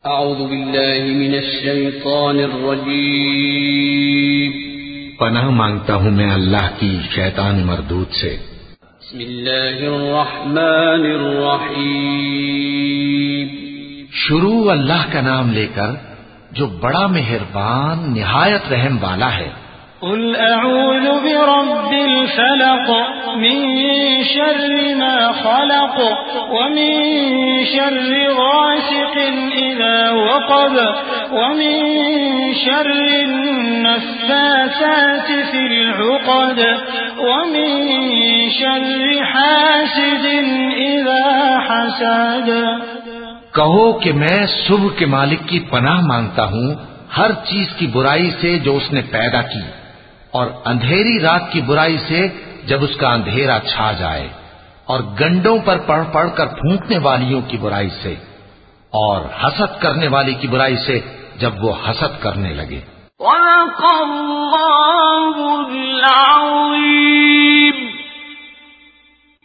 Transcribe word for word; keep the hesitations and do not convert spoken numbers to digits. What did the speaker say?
اعوذ باللہ من الشیطان الرجیم پناہ مانگتا ہوں میں اللہ کی شیطان مردود سے. بسم اللہ الرحمن الرحیم. شروع اللہ کا نام لے کر جو بڑا مہربان نہایت رحم والا ہے. قل اعوذ برب الفلق من شر ما خلق ومن شر غاسق اذا وقب ومن شر النفاثات في العقد ومن شر حاسد اذا حسد. کہو کہ میں صبح کے مالک کی پناہ مانگتا ہوں ہر چیز کی برائی سے جو اس نے پیدا کی، اور اندھیری رات کی برائی سے جب اس کا اندھیرا چھا جائے، اور گنڈوں پر پڑھ پڑھ کر پھونکنے والیوں کی برائی سے، اور حسد کرنے والی کی برائی سے جب وہ حسد کرنے لگے. وَلَقَدْ